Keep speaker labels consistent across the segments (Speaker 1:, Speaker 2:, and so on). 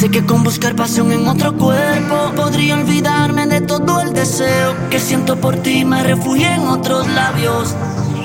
Speaker 1: Sé que con buscar pasión en otro cuerpo podría olvidarme de todo el deseo que siento por ti, me refugié en otros labios.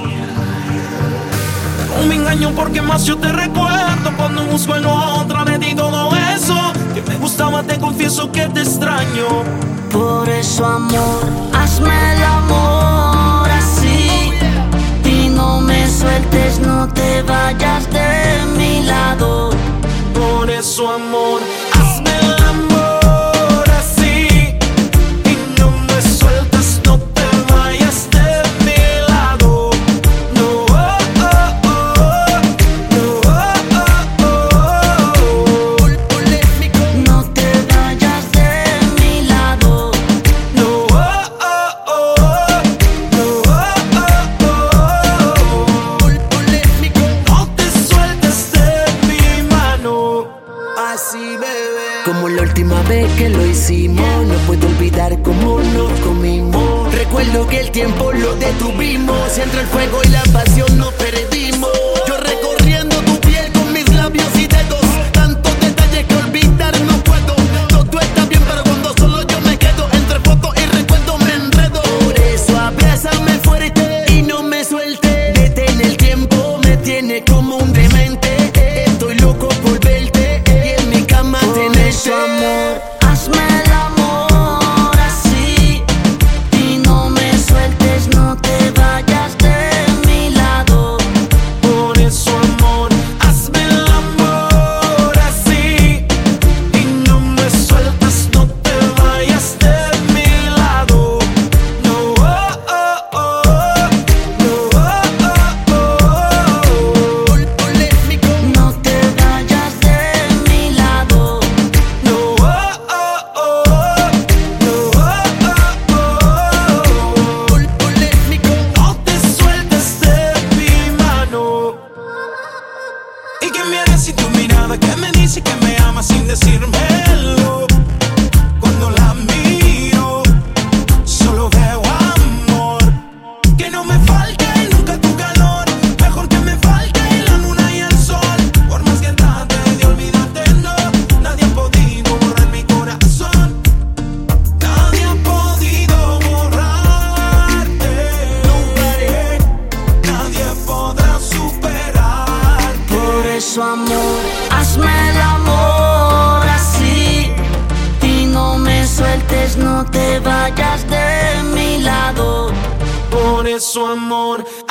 Speaker 2: No me engaño porque más yo te recuerdo cuando busco en otra de ti todo eso que me gustaba, te confieso que te extraño.
Speaker 1: Por eso, amor, hazme el amor así y no me sueltes, no te vayas de mi lado.
Speaker 2: Por eso, amor, hazme el amor así y no me sueltes, no te vayas de mi lado. No, oh, oh, oh, no, oh, oh, oh.
Speaker 1: No te vayas de mi lado.
Speaker 2: No, oh, oh, oh, no, oh, oh, oh. No te sueltes de mi mano. Así, bebé.
Speaker 3: Como la última vez que lo hicimos, no puedo olvidar cómo nos comimos. Recuerdo que el tiempo lo detuvimos, entre el fuego y la pasión nos perdimos. Yo recorriendo tu piel con mis labios y dedos, tantos detalles que olvidar no puedo. Todo está bien, pero cuando solo yo me quedo, entre fotos y recuerdos me enredo. Por eso abrázame fuerte y no me suelte. Detén el tiempo, me tiene como un demente. Estoy loco por verte y en mi cama
Speaker 1: Por eso, amor, hazme el amor así y no me sueltes, no te vayas de mi lado.
Speaker 2: Por eso, amor, hazme el amor así y no me sueltes, no te vayas de mi lado. No, oh, oh, oh, no, oh, oh, oh.
Speaker 1: No te vayas de mi lado.
Speaker 2: No, oh, oh, oh, no, oh, oh, oh. No te sueltes de mi mano. ¿Y qué me harás si tu mirada que me dice que me amas sin decírmelo? Cuando la miro, solo veo amor. Que no me falte nunca tu calor, mejor que me falte la luna y el sol. Por más que trate de olvidarte, no, nadie ha podido borrar mi corazón. Nadie ha podido borrarte. Nadie podrá superar.
Speaker 1: Por eso, amor, hazme el amor así y no me sueltes, no te vayas de mi lado.
Speaker 2: Por eso, amor,